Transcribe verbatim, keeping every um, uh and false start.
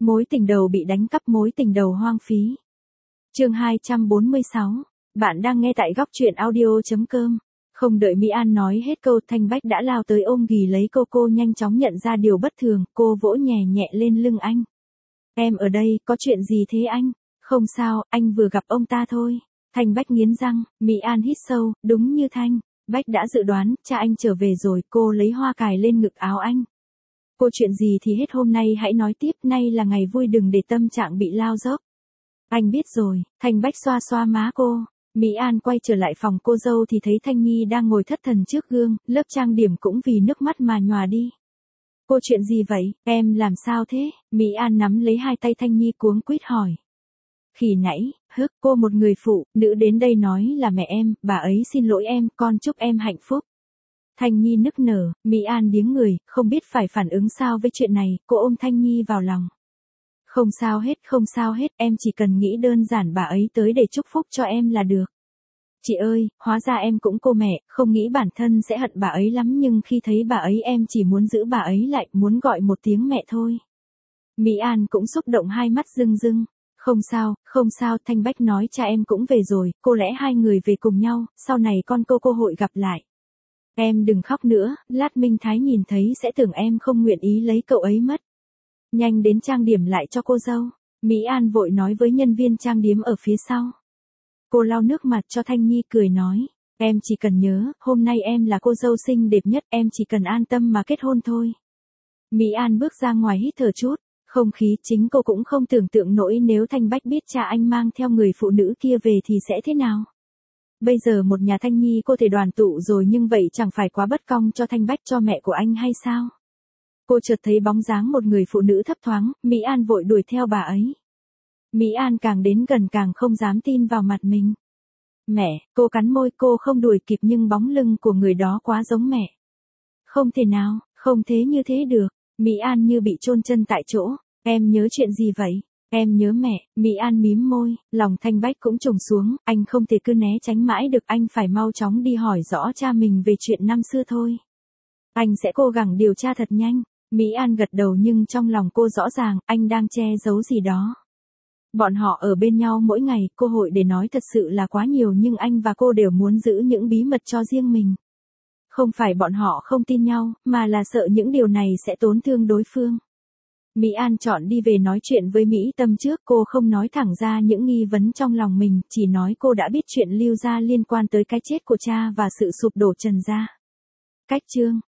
Mối tình đầu bị đánh cắp, mối tình đầu hoang phí. Chương hai trăm bốn mươi sáu. Bạn đang nghe tại góc truyện audio chấm com. Không đợi Mỹ An nói hết câu, Thanh Bách đã lao tới ôm ghì lấy cô. Cô nhanh chóng nhận ra điều bất thường, cô vỗ nhẹ nhẹ lên lưng anh. Em ở đây, có chuyện gì thế anh? Không sao, anh vừa gặp ông ta thôi. Thanh Bách nghiến răng. Mỹ An hít sâu, đúng như Thanh Bách đã dự đoán, cha anh trở về rồi. Cô lấy hoa cài lên ngực áo anh. Cô chuyện gì thì hết, hôm nay hãy nói tiếp, nay là ngày vui, đừng để tâm trạng bị lao dốc. Anh biết rồi. Thanh Bách xoa xoa má cô. Mỹ An quay trở lại phòng cô dâu thì thấy Thanh Nhi đang ngồi thất thần trước gương, lớp trang điểm cũng vì nước mắt mà nhòa đi. Cô chuyện gì vậy, em làm sao thế? Mỹ An nắm lấy hai tay Thanh Nhi cuống quýt hỏi. Khi nãy, hức, cô một người phụ nữ đến đây nói là mẹ em, bà ấy xin lỗi em, con chúc em hạnh phúc. Thanh Nhi nức nở. Mỹ An điếng người, không biết phải phản ứng sao với chuyện này, cô ôm Thanh Nhi vào lòng. Không sao hết, không sao hết, em chỉ cần nghĩ đơn giản bà ấy tới để chúc phúc cho em là được. Chị ơi, hóa ra em cũng cô mẹ, không nghĩ bản thân sẽ hận bà ấy lắm, nhưng khi thấy bà ấy em chỉ muốn giữ bà ấy lại, muốn gọi một tiếng mẹ thôi. Mỹ An cũng xúc động, hai mắt rưng rưng. Không sao, không sao, Thanh Bách nói cha em cũng về rồi, cô lẽ hai người về cùng nhau, sau này con cô cơ hội gặp lại. Em đừng khóc nữa, lát Minh Thái nhìn thấy sẽ tưởng em không nguyện ý lấy cậu ấy mất. Nhanh đến trang điểm lại cho cô dâu. Mỹ An vội nói với nhân viên trang điểm ở phía sau. Cô lau nước mặt cho Thanh Nhi cười nói. Em chỉ cần nhớ, hôm nay em là cô dâu xinh đẹp nhất, em chỉ cần an tâm mà kết hôn thôi. Mỹ An bước ra ngoài hít thở chút. Không khí, chính cô cũng không tưởng tượng nổi nếu Thanh Bách biết cha anh mang theo người phụ nữ kia về thì sẽ thế nào. Bây giờ một nhà Thanh Nhi cô thể đoàn tụ rồi, nhưng vậy chẳng phải quá bất công cho Thanh Bách, cho mẹ của anh hay sao? Cô chợt thấy bóng dáng một người phụ nữ thấp thoáng, Mỹ An vội đuổi theo bà ấy. Mỹ An càng đến gần càng không dám tin vào mặt mình. Mẹ, cô cắn môi, cô không đuổi kịp nhưng bóng lưng của người đó quá giống mẹ. Không thể nào, không thế như thế được. Mỹ An như bị chôn chân tại chỗ. Em nhớ chuyện gì vậy? Em nhớ mẹ. Mỹ An mím môi, lòng Thanh Bách cũng trùng xuống, anh không thể cứ né tránh mãi được, anh phải mau chóng đi hỏi rõ cha mình về chuyện năm xưa thôi. Anh sẽ cố gắng điều tra thật nhanh. Mỹ An gật đầu nhưng trong lòng cô rõ ràng, anh đang che giấu gì đó. Bọn họ ở bên nhau mỗi ngày, cơ hội để nói thật sự là quá nhiều, nhưng anh và cô đều muốn giữ những bí mật cho riêng mình. Không phải bọn họ không tin nhau, mà là sợ những điều này sẽ tổn thương đối phương. Mỹ An chọn đi về nói chuyện với Mỹ Tâm trước, cô không nói thẳng ra những nghi vấn trong lòng mình, chỉ nói cô đã biết chuyện Lưu gia liên quan tới cái chết của cha và sự sụp đổ Trần gia. Cách chương